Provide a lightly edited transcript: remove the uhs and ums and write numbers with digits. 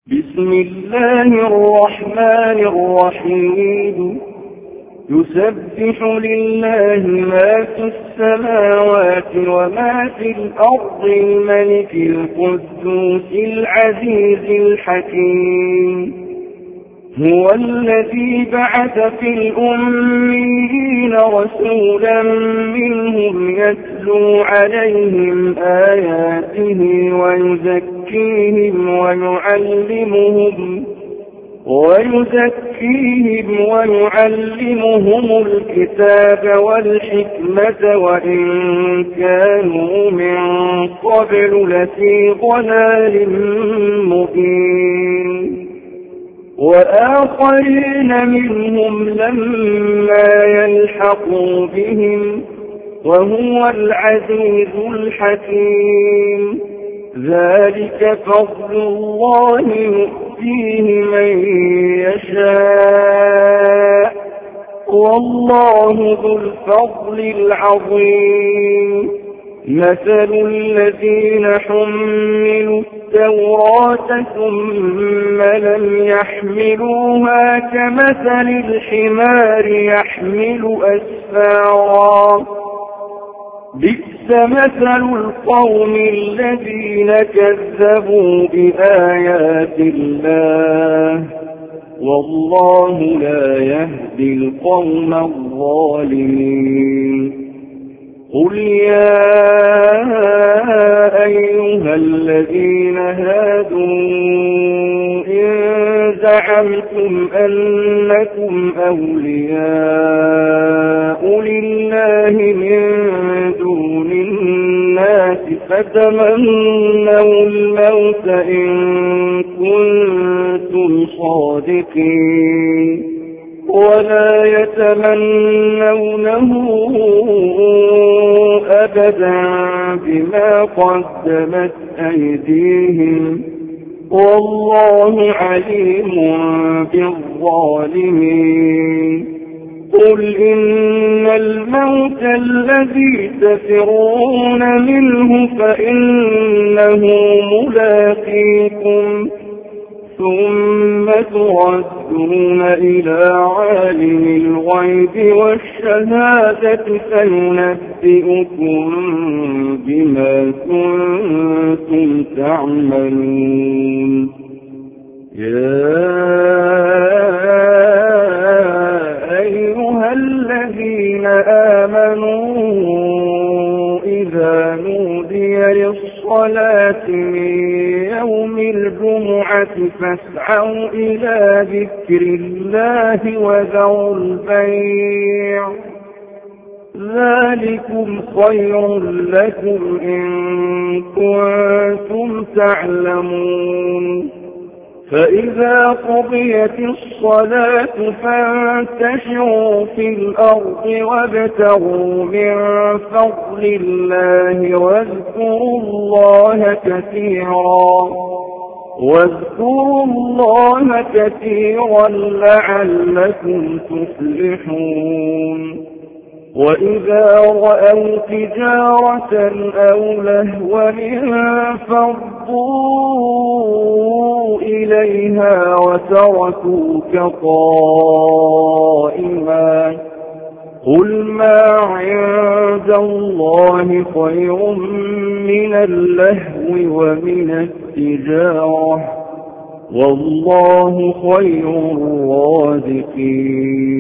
بسم الله الرحمن الرحيم يسبح لله ما في السماوات وما في الأرض الملك القدوس العزيز الحكيم هو الذي بعث في الأميين رسولا منهم يتلو عليهم آياته ويزكيهم الكتاب والحكمة وإن كانوا من قبل لفي ضلال مبين وآخرين منهم لما يلحقوا بهم وهو العزيز الحكيم ذلك فضل الله يؤتيه من يشاء والله ذو الفضل العظيم مثل الذين حملوا التوراة ثم لم يحملوها كمثل الحمار يحمل أسفارا بئس مثل القوم الذين كذبوا بآيات الله والله لا يهدي القوم الظالمين قل يا أيها الذين هادوا إن زعمتم أنكم أولياء لله من دون الناس فتمنوا الموت إن كنتم صادقين ولا يتمنونه أبدا بما قدمت أيديهم والله عليم بالظالمين قل إن الموت الذي تفرون منه فإنه ملاقيكم ثم تردون إلى عالم الغيب والشهادة فينبئكم بما كنتم تعملون يا أيها الذين آمنوا إذا نودي للصلاة من يوم الجمعة فاسعوا إلى ذكر الله وذروا البيع ذلكم خير لكم إن كنتم تعلمون فإذا قضيت الصلاة فانتشروا في الأرض وابتغوا من فضل الله واذكروا الله كثيرا لعلكم تفلحون وإذا رأوا تجارة أو لهوا انفضوا إليها وتركوك قائما قل ما عند الله خير من اللهو ومن التجارة والله خير الرازقين